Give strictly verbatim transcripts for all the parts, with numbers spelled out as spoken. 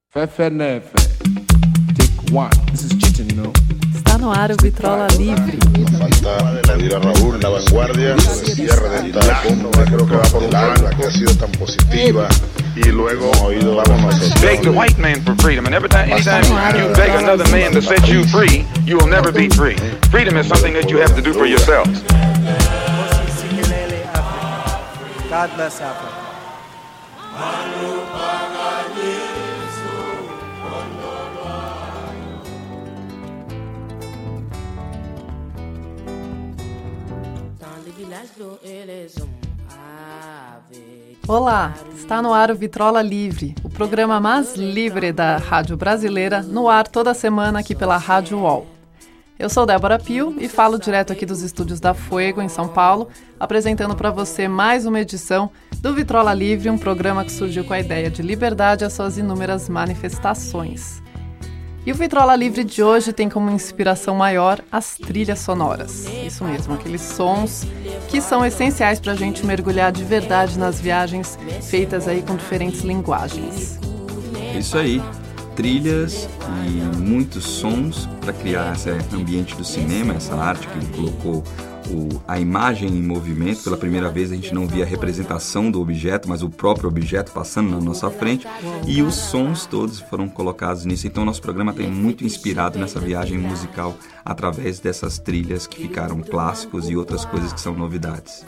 Fefe Nefe. Take one. This is cheating, you know. Está no ar o Vitrola Livre. Falta pedir a Raúl la vanguardia, el cierre de esta bomba, creo que va por un ala que ha sido tan positiva. Y luego oído vamos nosotros. Beg the white man for freedom, and every time, anytime you beg another man to set you free, you will never be free. Freedom is something that you have to do for yourselves. God bless Africa. Olá, está no ar o Vitrola Livre, o programa mais livre da rádio brasileira, no ar toda semana aqui pela Rádio U O L. Eu sou Débora Pio e falo direto aqui dos estúdios da Fuego, em São Paulo, apresentando para você mais uma edição do Vitrola Livre, um programa que surgiu com a ideia de liberdade às suas inúmeras manifestações. E o Vitrola Livre de hoje tem como inspiração maior as trilhas sonoras. Isso mesmo, aqueles sons que são essenciais para a gente mergulhar de verdade nas viagens feitas aí com diferentes linguagens. Isso aí, trilhas e muitos sons para criar esse ambiente do cinema, essa arte que ele colocou o, a imagem em movimento. Pela primeira vez a gente não via a representação do objeto, mas o próprio objeto passando na nossa frente, e os sons todos foram colocados nisso. Então nosso programa tem muito inspirado nessa viagem musical através dessas trilhas que ficaram clássicos e outras coisas que são novidades.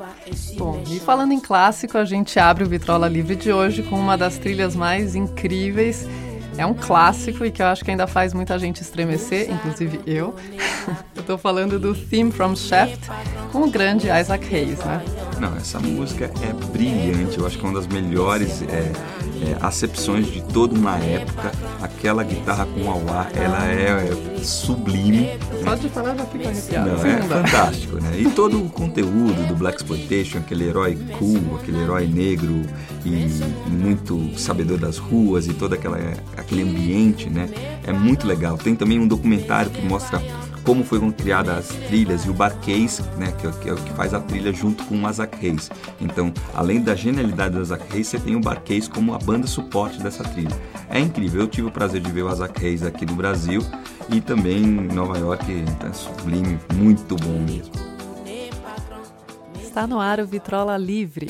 Bom, e falando em clássico, a gente abre o Vitrola Livre de hoje com uma das trilhas mais incríveis. É um clássico e que eu acho que ainda faz muita gente estremecer, inclusive eu. Eu tô falando do Theme from Shaft, com o grande Isaac Hayes, né? Não, essa música é brilhante, eu acho que é uma das melhores é, é, acepções de toda uma época. Aquela guitarra com wah-wah, ela é, é sublime. Só de falar já fica arrepiado. Não, é fantástico, né? E todo o conteúdo do Blaxploitation, aquele herói cool, aquele herói negro e muito sabedor das ruas e todo aquela, aquele ambiente, né? É muito legal. Tem também um documentário que mostra como foram criadas as trilhas, e o Bar-Kays, né, que, que é o que faz a trilha junto com o Isaac Hayes. Então, além da genialidade do Isaac Hayes, você tem o Bar-Kays como a banda suporte dessa trilha. É incrível, eu tive o prazer de ver o Isaac Hayes aqui no Brasil e também em Nova York, é sublime, muito bom mesmo. Está no ar o Vitrola Livre.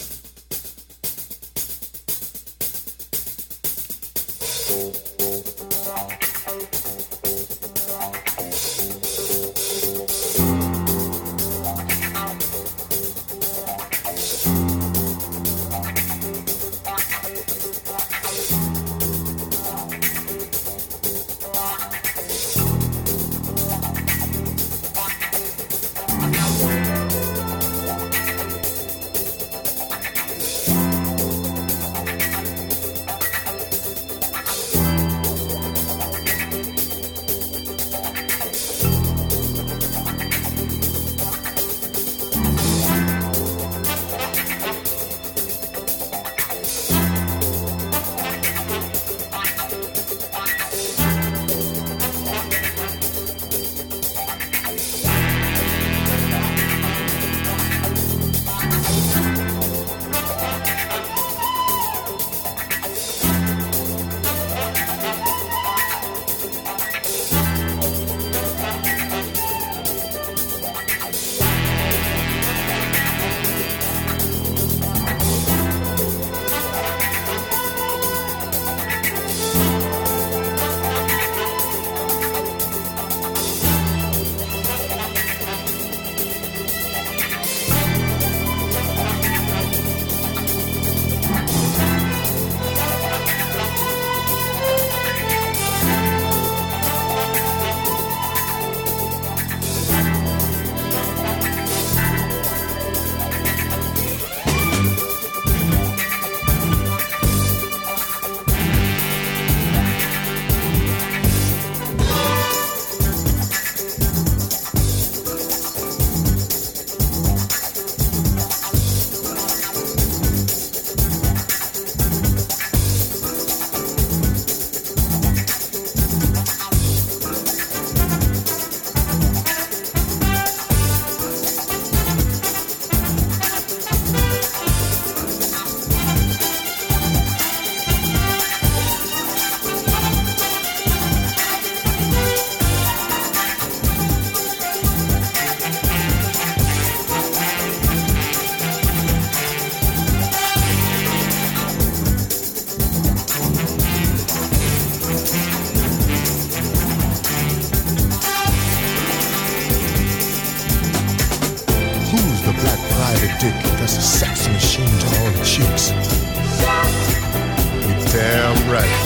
I'm ready.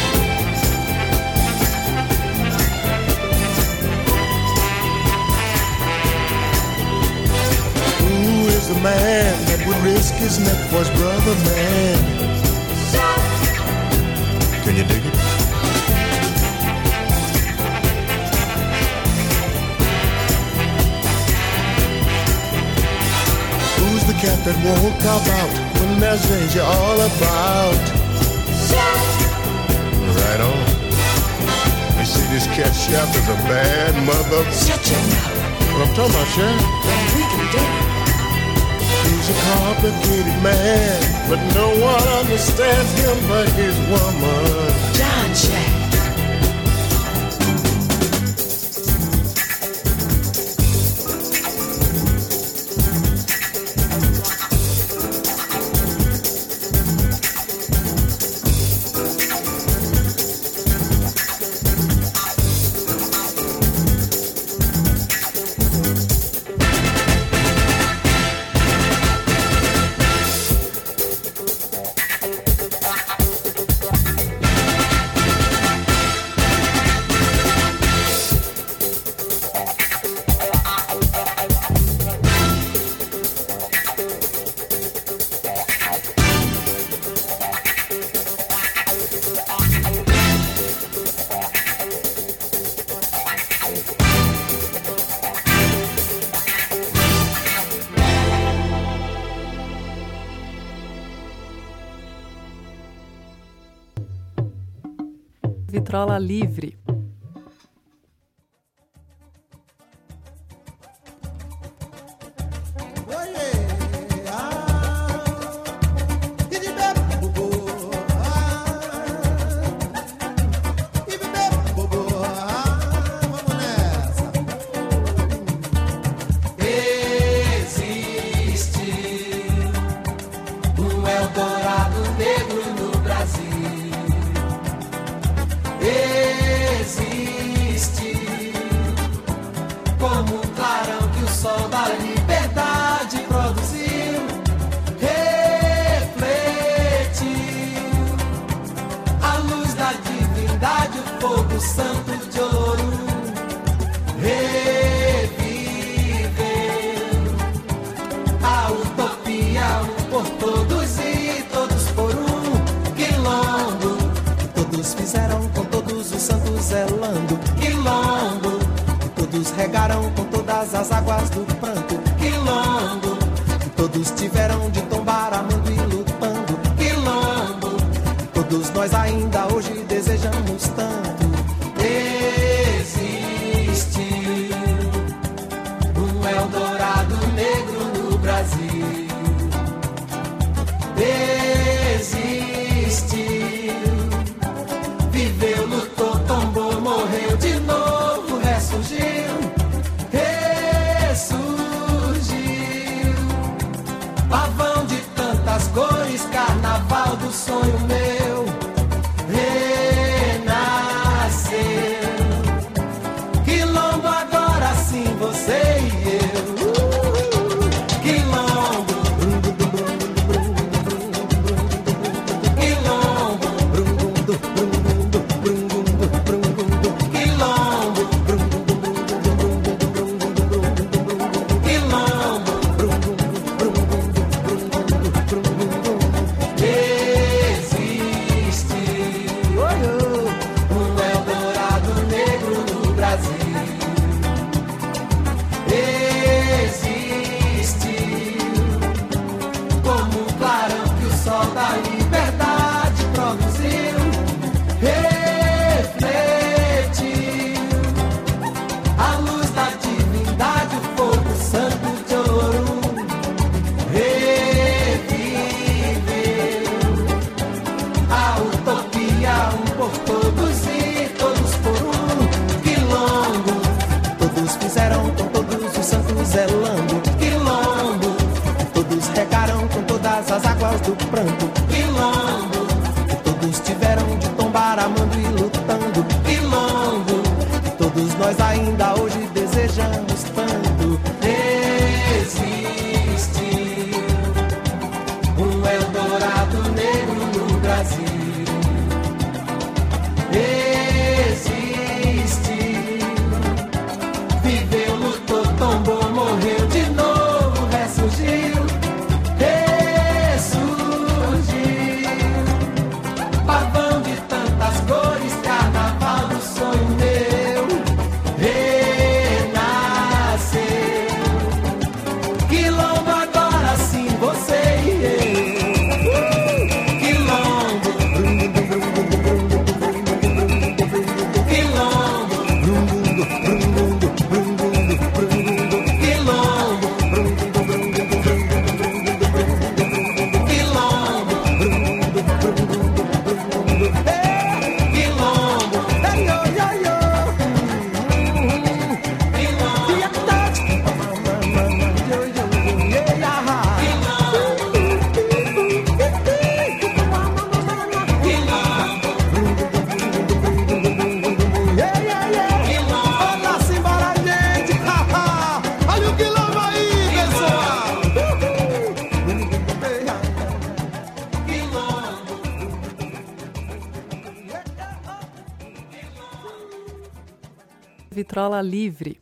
Who is the man that would risk his neck for his brother, man? Can you dig it? Who's the cat that won't cop out when there's danger all about? Right on. You see, this cat chef is a bad mother. Shut your mouth. What I'm talking about, Chef? Then we can do it. He's a complicated man, but no one understands him but his woman. John Shack. Vitrola Livre. Regaram com todas as águas do pranto, quilombo, que todos tiveram de tombar amando e lutando, quilombo, que todos nós ainda hoje desejamos tanto. Existe um Eldorado negro no Brasil. Existe, viveu, lutou, tombou, morreu de novo, ressurgiu. Pavão de tantas cores, carnaval do sonho meu, renasceu. Quilombo agora sim, você e eu. Quilombo, quilombo, as águas do pranto, quilombo, que todos tiveram de tombar amando e lutando, quilombo, que todos nós ainda hoje desejamos tanto. Existe um Eldorado negro no Brasil. Vitrola Livre.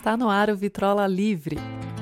Está no ar o Vitrola Livre.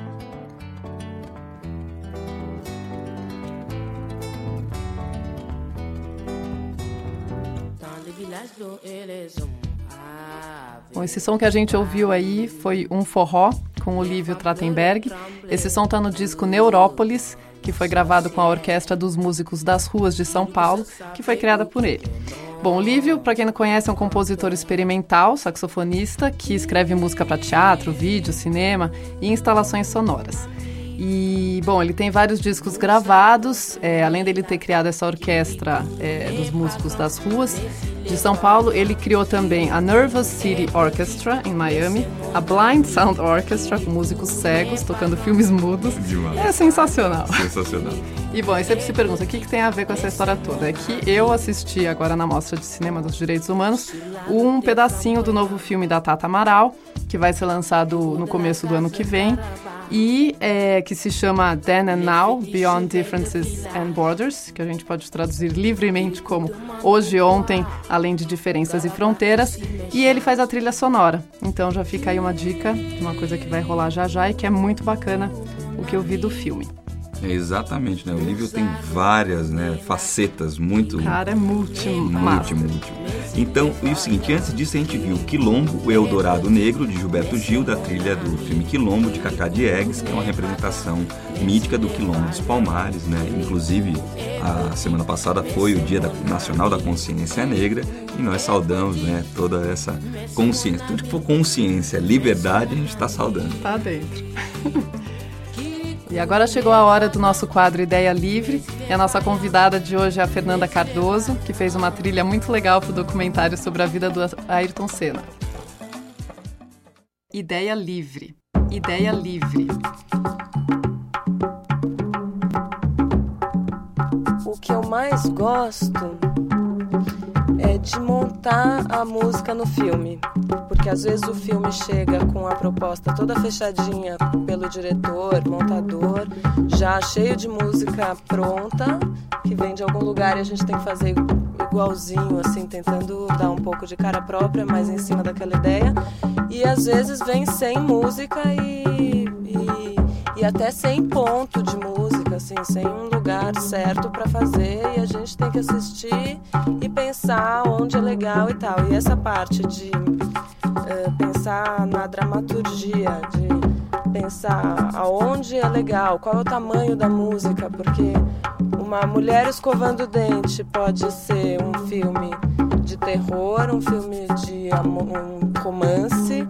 Bom, esse som que a gente ouviu aí foi um forró com o Lívio Trachtenberg. Esse som está no disco Neurópolis, que foi gravado com a Orquestra dos Músicos das Ruas de São Paulo, que foi criada por ele. Bom, o Lívio, para quem não conhece, é um compositor experimental, saxofonista, que escreve música para teatro, vídeo, cinema e instalações sonoras. E, bom, ele tem vários discos gravados, é, além dele ter criado essa orquestra é, dos músicos das ruas de São Paulo, ele criou também a Nervous City Orchestra, em Miami, a Blind Sound Orchestra, com músicos cegos, tocando filmes mudos. Demais. É sensacional. Sensacional. E, bom, aí você se pergunta, o que, que tem a ver com essa história toda? É que eu assisti agora na Mostra de Cinema dos Direitos Humanos um pedacinho do novo filme da Tata Amaral, que vai ser lançado no começo do ano que vem, e é, que se chama Then and Now, Beyond Differences and Borders, que a gente pode traduzir livremente como Hoje e Ontem, Além de Diferenças e Fronteiras, e ele faz a trilha sonora. Então já fica aí uma dica de uma coisa que vai rolar já já e que é muito bacana o que eu vi do filme. É, exatamente, né? O Lívio tem várias, né, facetas muito... Cara, é multi, multi, multi. Então, e o seguinte, antes disso a gente viu Quilombo, o Eldorado Negro, de Gilberto Gil, da trilha do filme Quilombo, de Cacá Diegues, que é uma representação mítica do Quilombo dos Palmares, né? Inclusive, a semana passada foi o Dia da, Nacional da Consciência Negra, e nós saudamos, né, toda essa consciência. Tudo que for consciência, liberdade, a gente está saudando. Tá dentro. E agora chegou a hora do nosso quadro Ideia Livre, e a nossa convidada de hoje é a Fernanda Cardoso, que fez uma trilha muito legal para o documentário sobre a vida do Ayrton Senna. Ideia Livre. Ideia Livre. O que eu mais gosto é de montar a música no filme, porque às vezes o filme chega com a proposta toda fechadinha pelo diretor, montador, já cheio de música pronta, que vem de algum lugar e a gente tem que fazer igualzinho, assim, tentando dar um pouco de cara própria, mas em cima daquela ideia, e às vezes vem sem música e, e, e até sem ponto de música, assim, sem um lugar certo para fazer, e a gente tem que assistir e pensar onde é legal e tal. E essa parte de uh, pensar na dramaturgia, de pensar aonde é legal, qual é o tamanho da música, porque uma mulher escovando o dente pode ser um filme de terror, um filme de amor, um romance,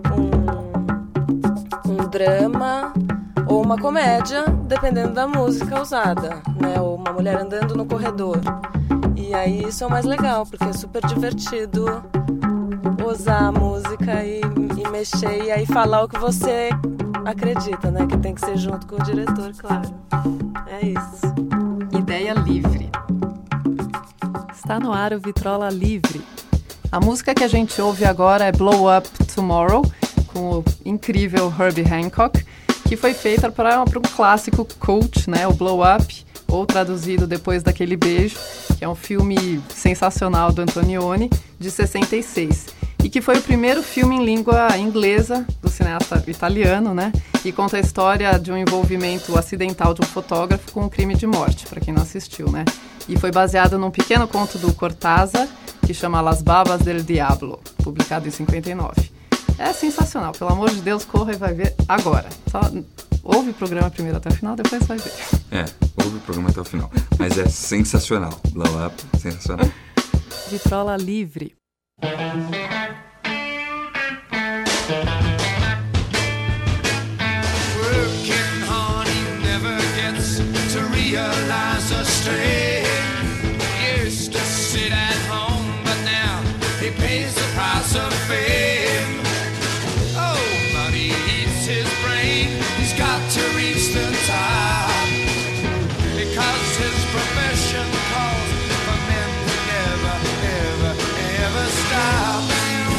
um, um drama ou uma comédia, dependendo da música usada, né? Ou uma mulher andando no corredor. E aí isso é o mais legal, porque é super divertido usar a música e, e mexer, e aí falar o que você acredita, né? Que tem que ser junto com o diretor, claro. É isso. Ideia Livre. Está no ar o Vitrola Livre. A música que a gente ouve agora é Blow Up Tomorrow, com o incrível Herbie Hancock, que foi feita para um clássico cult, né? O Blow Up, ou traduzido Depois Daquele Beijo, que é um filme sensacional do Antonioni, de sessenta e seis. E que foi o primeiro filme em língua inglesa do cineasta italiano, né? E conta a história de um envolvimento acidental de um fotógrafo com um crime de morte, para quem não assistiu, né? E foi baseado num pequeno conto do Cortázar, que chama Las Babas del Diablo, publicado em cinquenta e nove. É sensacional, pelo amor de Deus, corra e vai ver agora. Só ouve o programa primeiro até o final, depois vai ver. É, ouve o programa até o final. Mas é sensacional. Blow Up, sensacional. Vitrola Livre. Working hard, he never gets to realize the strain. Used to sit at home, but now he pays the price of fame. Oh, money eats his brain. He's got to reach the top, because his profession calls for men who never, ever, ever stop.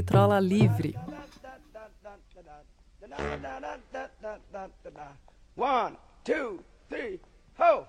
Vitrola Livre. One, two, three, ho!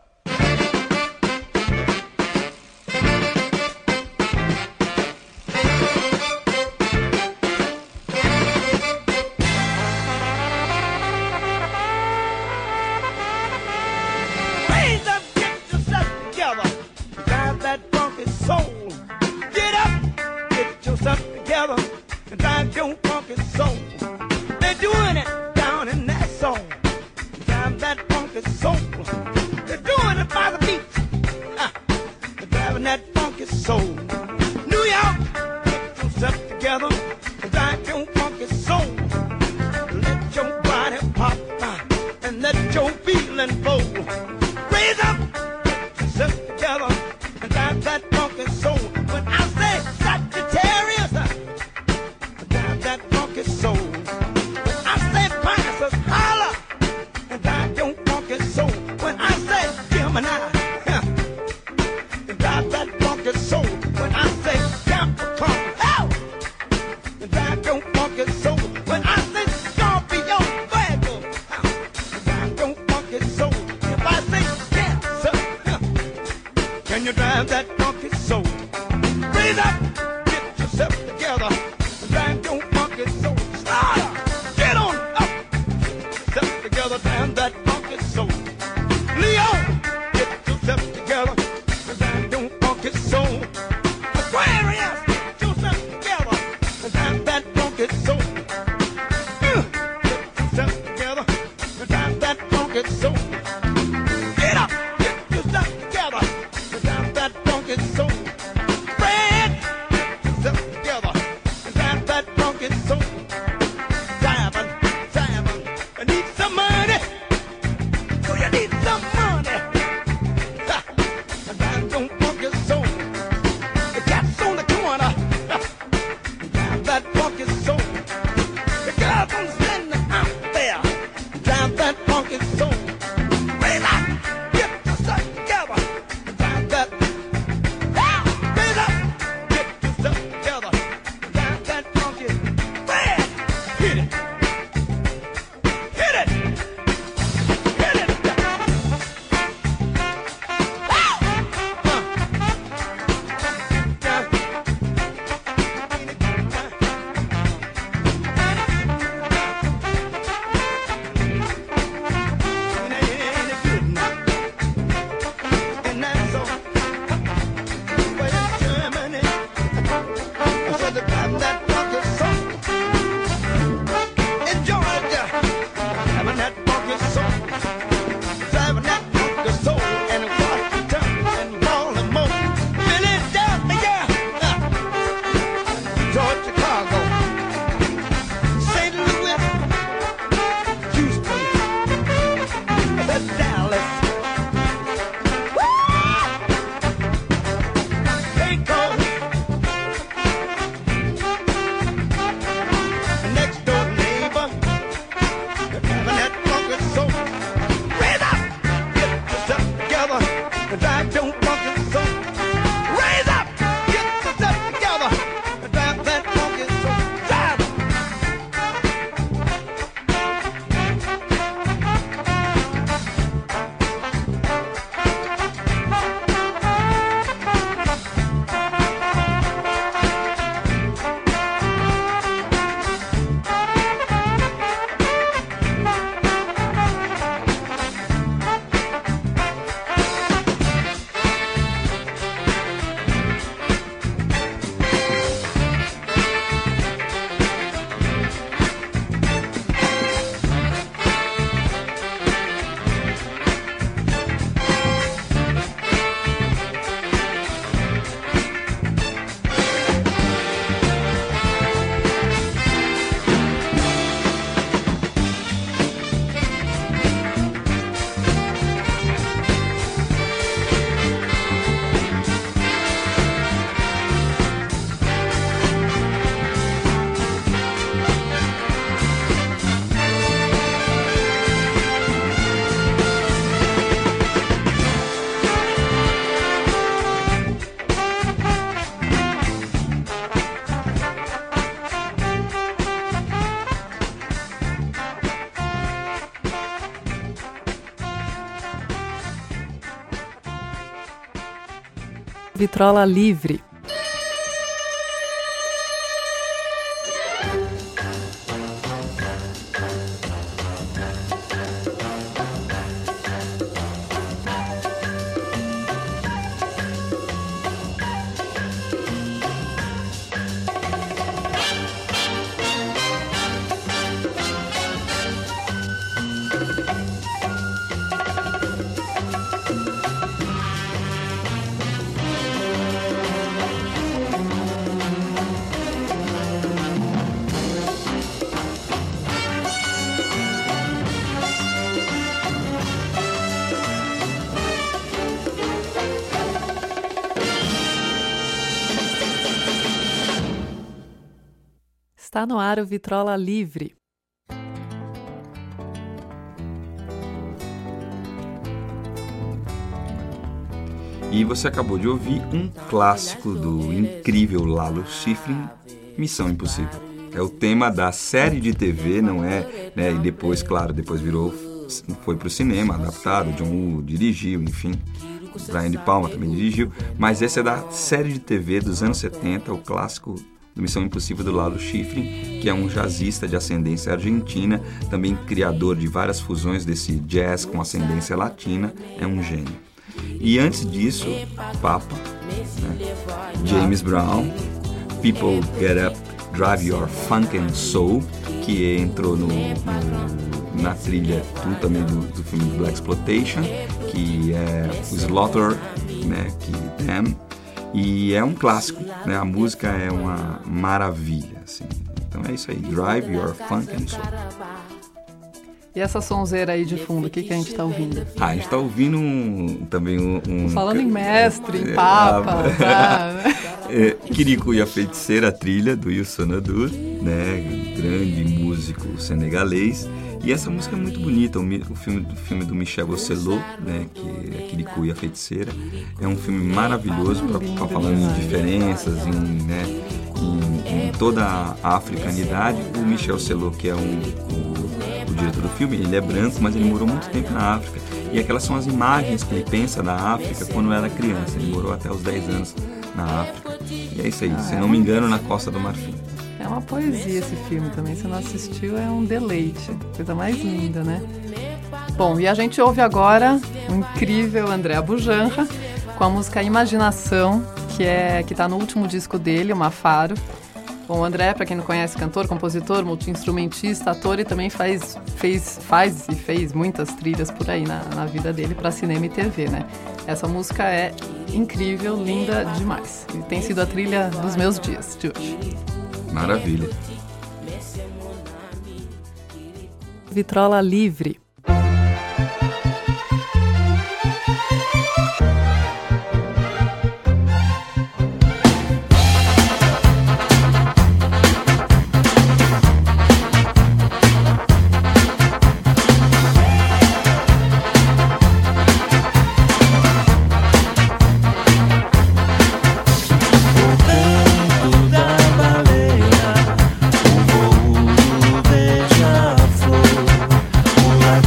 Raise up, get yourself together, drive that funky soul. Get up, get yourself together, and drive your funky soul. They're doing it down in that song. Drive that funky soul. They're doing it by the beach. Ah, they're driving that funky soul. New York, get yourself together and drive your funky soul. Let your body pop ah, and let your feeling flow. Raise up, get yourself together and drive that funky soul. When I say Sagittarius, ah, drive that funky soul. I say Pisces, holla, and drive your funky soul. When I say Gemini, huh, and drive that funky soul. When I say Capricorn, hell, and drive your funky soul. When I say Scorpio, Virgo, huh, and drive your funky soul. If I say Cancer, huh, can you drive that funky soul? Raise up, get yourself together, and drive your funky soul. Start. Get on up, yourself together, damn that funky soul. Leo, get yourself together, damn your funky soul. Aquarius, get yourself together, damn that funky soul. Uh, get yourself together, damn that funky soul. Get up, get yourself together, damn that funky soul. Fred, get yourself together. Vitrola Livre. Está no ar o Vitrola Livre. E você acabou de ouvir um clássico do incrível Lalo Schifrin, Missão Impossível. É o tema da série de T V, não é? Né? E depois, claro, depois virou, foi para o cinema, adaptado, John Woo dirigiu, enfim. Brian De Palma também dirigiu. Mas esse é da série de T V dos anos setenta, o clássico do Missão Impossível do Lalo Schifrin, que é um jazzista de ascendência argentina, também criador de várias fusões desse jazz com ascendência latina, é um gênio. E antes disso, Papa, né? James Brown, People Get Up, Drive Your Funk and Soul, que entrou no, no, na trilha do, também do, do filme Blaxploitation, que é o Slaughter, né? Que Damn. E é um clássico, né? A música é uma maravilha, assim. Então é isso aí, Drive Your Funk and Soul. E essa sonzeira aí de fundo, o que, que a gente tá ouvindo? Ah, a gente tá ouvindo um, também um... um Falando em mestre, em papa, é, tá? é, Kirikou e a Feiticeira, a trilha do Youssou N'Dour, né? Grande músico senegalês. E essa música é muito bonita, o filme, o filme do Michel Osselot, né, que é Kirikou e a Feiticeira, é um filme maravilhoso para ficar falando em diferenças, em, né, em, em toda a africanidade. O Michel Osselot, que é um, o, o diretor do filme, ele é branco, mas ele morou muito tempo na África. E aquelas são as imagens que ele pensa da África quando era criança. Ele morou até os dez anos na África. E é isso aí, se não me engano, na Costa do Marfim. É uma poesia esse filme também, se não assistiu é um deleite, coisa mais linda, né? Bom, e a gente ouve agora o incrível André Bujanra com a música Imaginação, que é que está no último disco dele, o Mafaro. Bom, o André, para quem não conhece, cantor, compositor, multi-instrumentista, ator, e também faz, fez, faz e fez muitas trilhas por aí na, na vida dele para cinema e T V, né? Essa música é incrível, linda demais. E tem sido a trilha dos meus dias de hoje. Maravilha. Vitrola Livre. O voo do beija-flor, o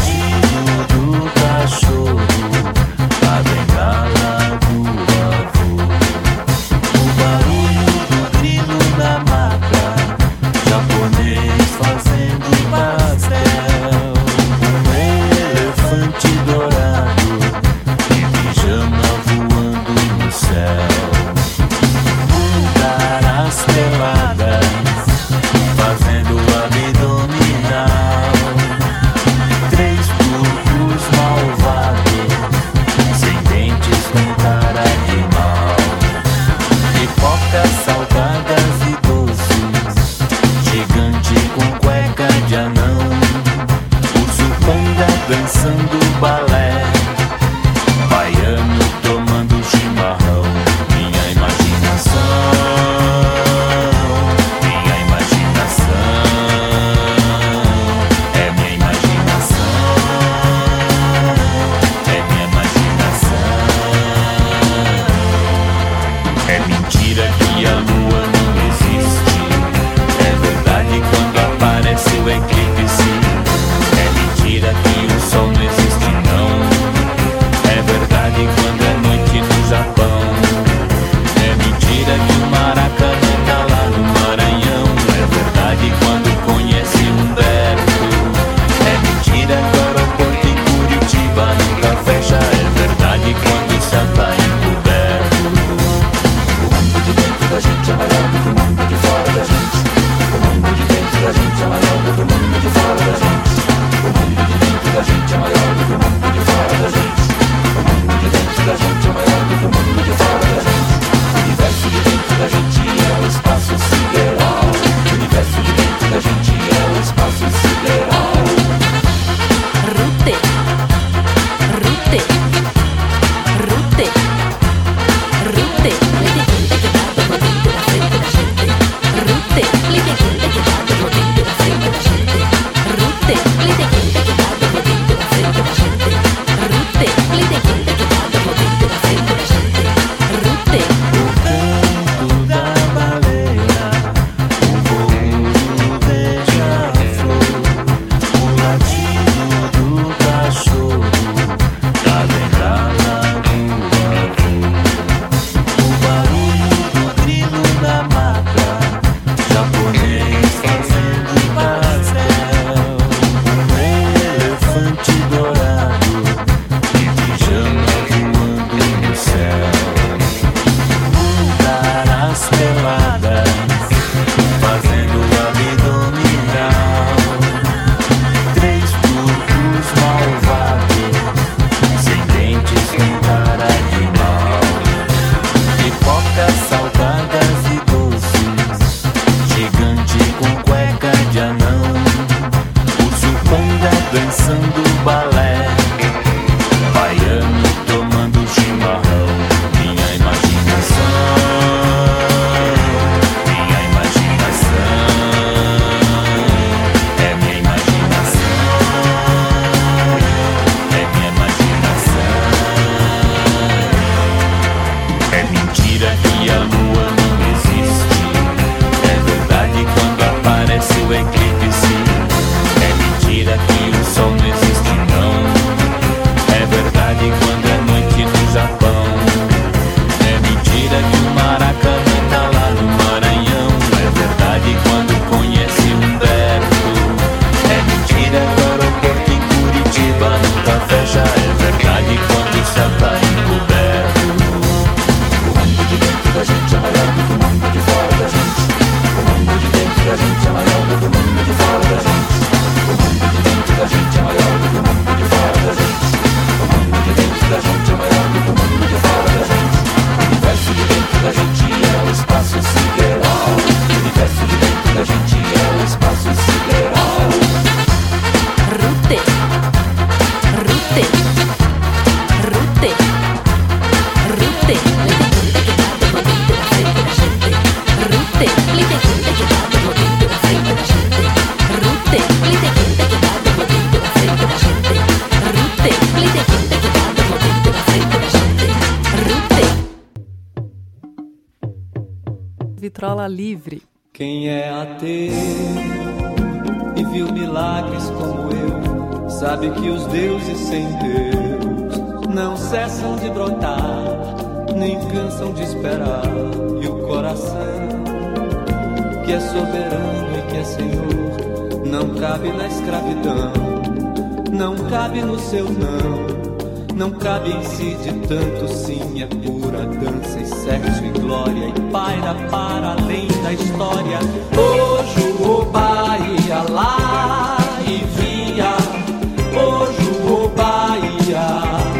Vitrola Livre. Quem é ateu e viu milagres como eu, sabe que os deuses sem Deus não cessam de brotar, nem cansam de esperar. E o coração, que é soberano e que é Senhor, não cabe na escravidão, não cabe no seu não. Não cabe em si de tanto sim, é pura dança e sexo e glória, e paira para além da história. Hoje o Bahia lá e via, hoje o Bahia.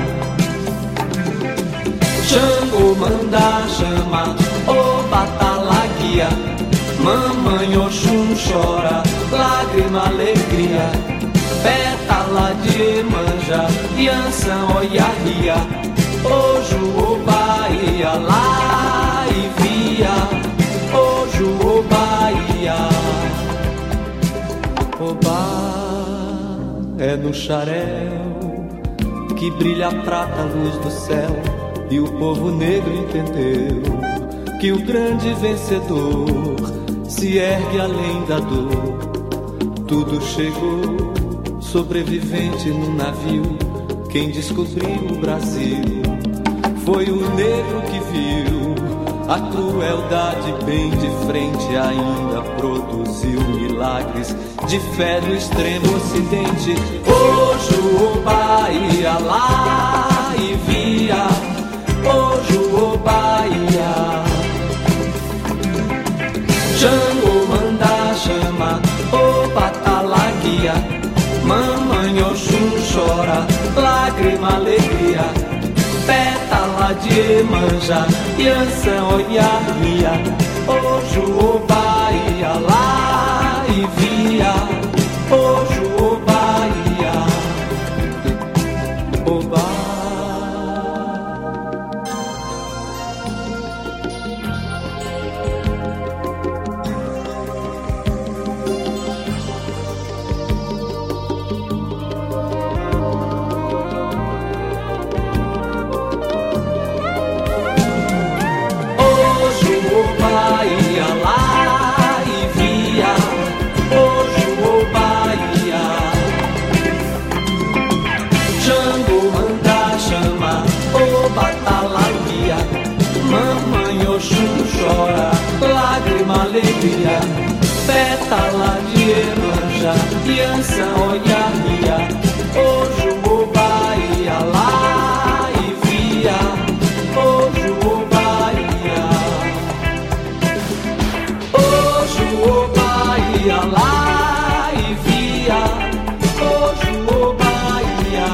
Xangô manda chama, o batalaguia, mamãe Oxum chora, lágrima alegria. Pétala de manja, Yansan Oiarria, hoje o Bahia lá e via, hoje o Bahia. Obá é no xarel que brilha a prata, a luz do céu, e o povo negro entendeu que o grande vencedor se ergue além da dor. Tudo chegou, sobrevivente no navio, quem descobriu o Brasil foi o negro que viu a crueldade bem de frente, ainda produziu milagres de fé no extremo ocidente. Hoje o Bahia lá e via, hoje o Bahia. Xangô manda chama, o batalaguia, mamãe Oxum chora, lágrima alegria. Pétala de manja, Yansan Oiarria, hoje o Bahia lá e via, hoje o Bahia. O Bahia. Lágrima, alegria, pétala de Emanjá, Yansan Oiarria, hoje o Bahia lá e via, hoje o Bahia, hoje o Bahia lá e via, hoje o Bahia.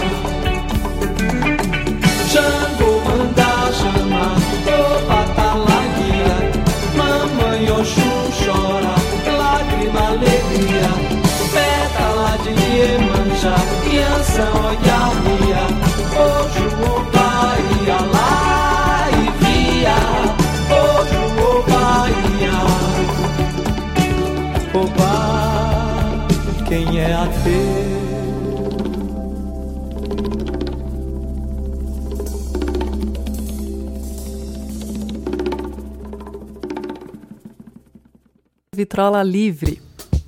Xangô manda chama, o batalaguia, mamãe Oxum chora, lágrima alegria. Pétala de Iemanjá, Yansan Oiarria, hoje o Bahia lá e via, hoje o Bahia. Oba, quem é ateu? Vitrola Livre.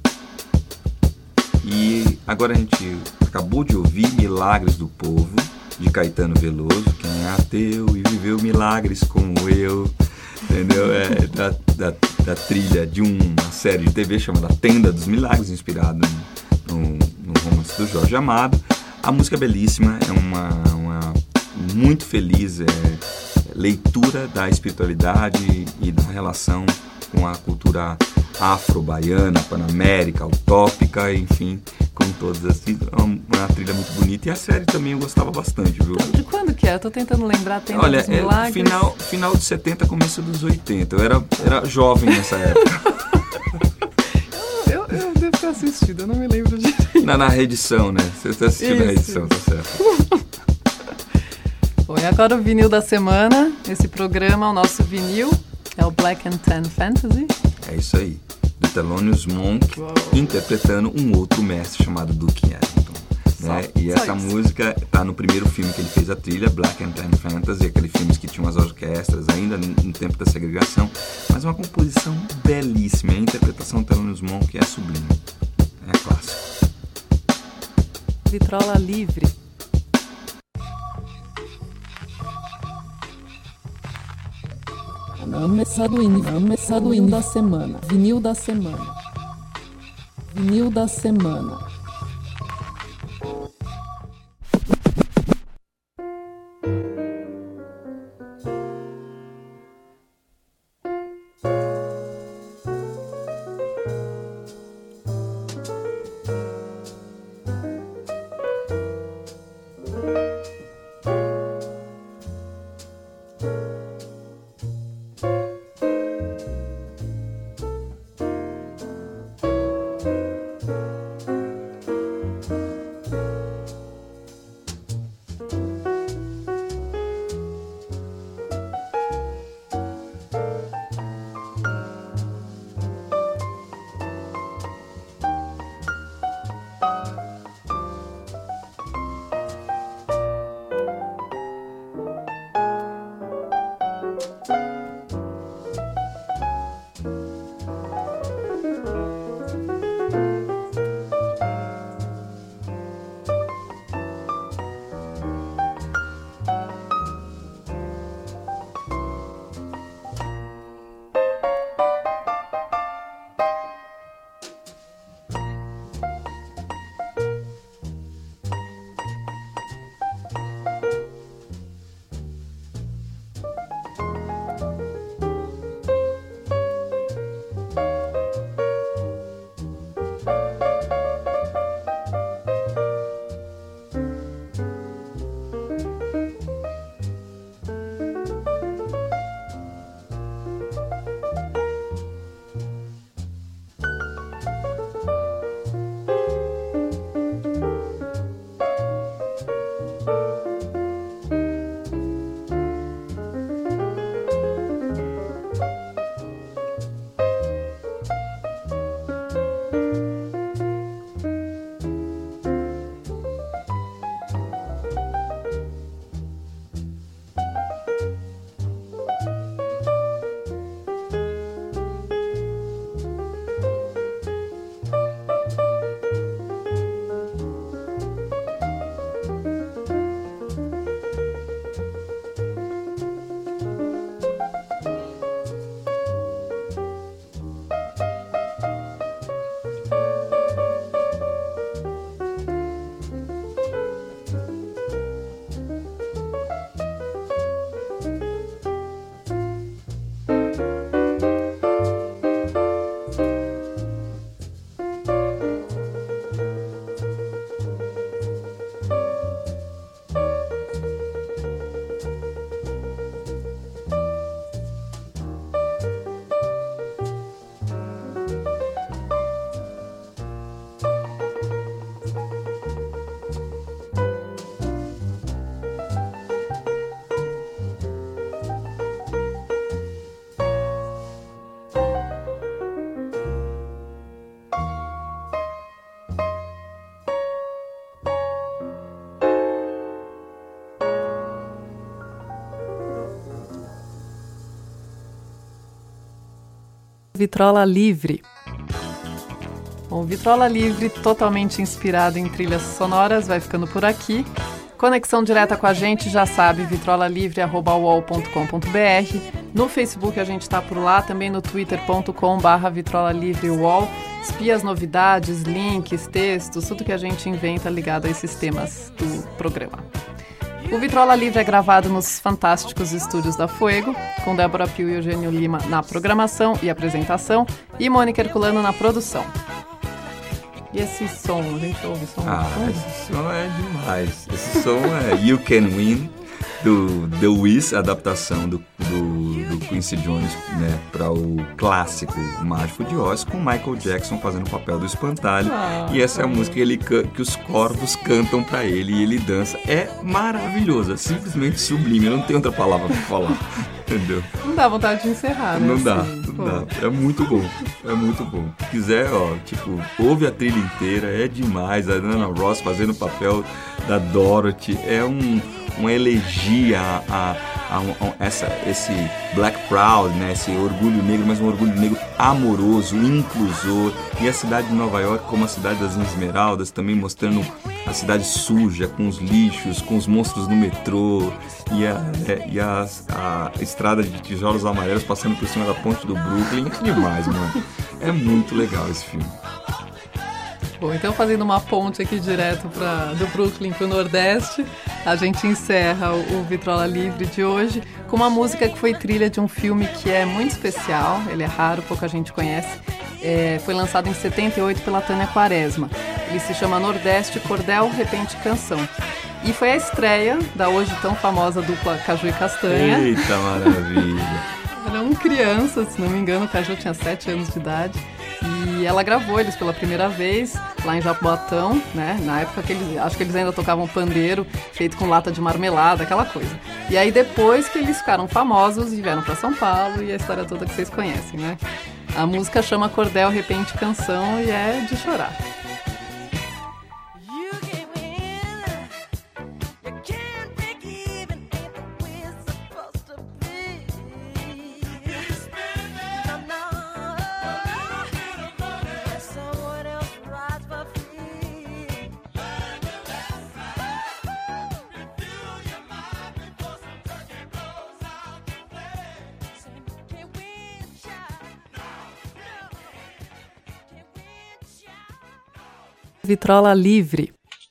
E agora a gente acabou de ouvir Milagres do Povo, de Caetano Veloso. Quem é ateu e viveu milagres como eu, entendeu? É da, da, da trilha de uma série de T V chamada Tenda dos Milagres, inspirado no, no romance do Jorge Amado. A música é belíssima, é uma, uma muito feliz é, leitura da espiritualidade e da relação com a cultura afro-baiana, panamérica, utópica, enfim, com todas as... Uma trilha muito bonita. E a série também eu gostava bastante, viu? De quando que é? Eu tô tentando lembrar. Tenda Olha, dos Milagres. É final, final de setenta, começo dos oitenta. Eu era, era jovem nessa época. eu, eu, eu devo ter assistido, eu não me lembro direito. Na, na reedição, né? Você está assistindo isso, na reedição, isso. Tá certo. Bom, e agora o vinil da semana. Esse programa, o nosso vinil, é o Black and Tan Fantasy. É isso aí. Do Thelonious Monk, Uou. interpretando um outro mestre chamado Duke Ellington. Né? Só, e só essa isso. música tá no primeiro filme que ele fez a trilha, Black and Tan Fantasy, aquele filme que tinha umas orquestras ainda no, no tempo da segregação, mas uma composição belíssima, a interpretação do Thelonious Monk é sublime, é clássico. Vitrola Livre. Vinil da semana. Vinil da semana. Vinil da semana. Vitrola Livre. Bom, Vitrola Livre, totalmente inspirado em trilhas sonoras, vai ficando por aqui. Conexão direta com a gente, já sabe, vitrolalivre arroba u o l ponto com ponto b r. No Facebook a gente está por lá, também no twitter ponto com barra vitrolalivreul. Espia as novidades, links, textos, tudo que a gente inventa ligado a esses temas do programa. O Vitrola Livre é gravado nos fantásticos estúdios da Fuego, com Débora Pio e Eugênio Lima na programação e apresentação, e Mônica Herculano na produção. E esse som, a gente ouve som? Ah, esse som é demais. Esse som é You Can Win, do The Wiz, a adaptação do, do, do Quincy Jones, né, para o clássico Mágico de Oz, com Michael Jackson fazendo o papel do espantalho. Ah, e essa é a música que, ele, que os corvos cantam para ele e ele dança. É maravilhoso, é simplesmente sublime, eu não tenho outra palavra para falar. Entendeu? Não dá vontade de encerrar, né? Não dá, assim, não pô. dá. É muito bom, é muito bom. Se quiser, ó, tipo, ouve a trilha inteira, é demais. A Diana Ross fazendo o papel da Dorothy, é um, uma elegia a, a, a, a essa, esse Black Proud, né? Esse orgulho negro, mas um orgulho negro amoroso, inclusor. E a cidade de Nova York como a cidade das Esmeraldas, também mostrando a cidade suja, com os lixos, com os monstros no metrô, e a, é, e a, a estrada de tijolos amarelos passando por cima da ponte do Brooklyn. É demais, mano. É muito legal esse filme. Bom, então fazendo uma ponte aqui direto pra, do Brooklyn para o Nordeste, a gente encerra o, o Vitrola Livre de hoje com uma música que foi trilha de um filme que é muito especial, ele é raro, pouca gente conhece. É, foi lançado em setenta e oito pela Tânia Quaresma. Ele se chama Nordeste, Cordel, Repente, Canção. E foi a estreia da hoje tão famosa dupla Caju e Castanha. Eita, maravilha! Eram crianças, se não me engano, o Caju tinha sete anos de idade. E ela gravou eles pela primeira vez lá em Jaboatão, né? Na época que eles, acho que eles ainda tocavam pandeiro feito com lata de marmelada, aquela coisa. E aí depois que eles ficaram famosos, vieram para São Paulo e a história toda que vocês conhecem, né? A música chama Cordel, Repente, Canção e é de chorar. Vitrola Livre.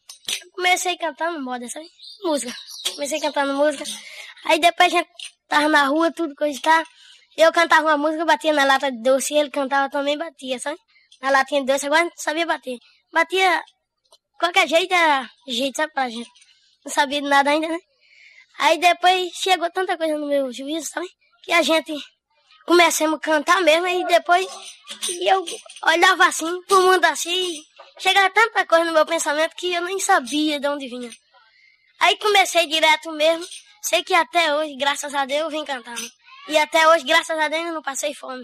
Comecei cantando moda, sabe? Música. Comecei cantando música. Aí depois a gente tava na rua, tudo coisa e tal. Eu cantava uma música, batia na lata de doce e ele cantava também, batia, sabe? Na latinha de doce, agora não sabia bater. Batia qualquer jeito, era jeito, sabe, pra gente. Não sabia de nada ainda, né? Aí depois chegou tanta coisa no meu juízo, sabe? Que a gente começamos a cantar mesmo, e depois e eu olhava assim, pro mundo assim, chegava tanta coisa no meu pensamento que eu nem sabia de onde vinha. Aí comecei direto mesmo, sei que até hoje, graças a Deus, eu vim cantando. E até hoje, graças a Deus, eu não passei fome.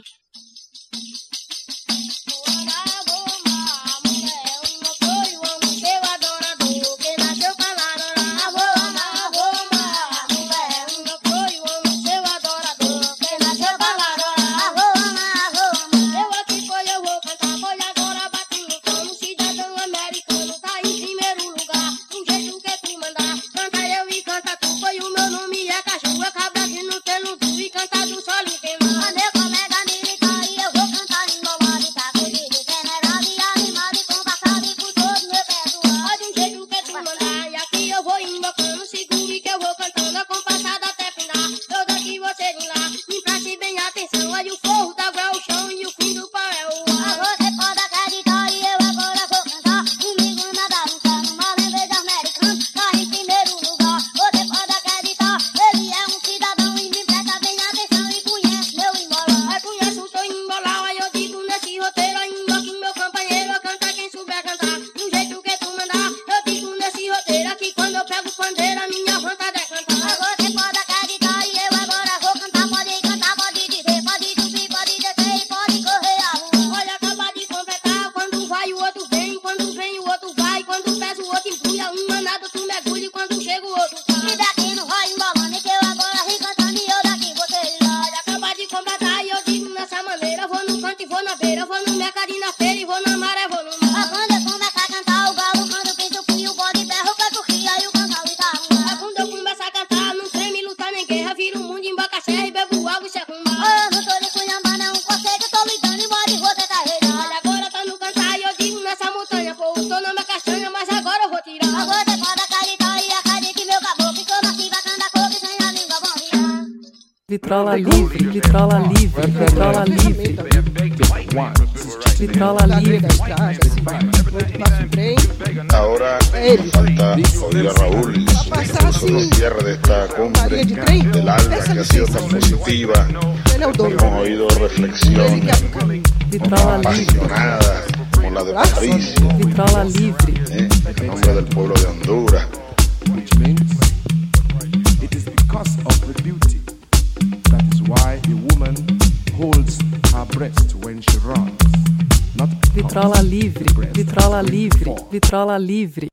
Vitrola Livre, Vitrola Livre, Vitrola Livre. Take one. This is Vitrola livre. Ahora nos falta oír a Raúl y su discurso de cierre de esta cumbre del alma que ha sido tan positiva. Hemos oído reflexiones apasionadas como la de Patricio, Vitrola livre. eh, en nombre del pueblo de Honduras. Which means it is because of the beauty. That is why a woman holds her breast when she runs. Not Vitrola livre. Vitrola livre. Vitrola livre.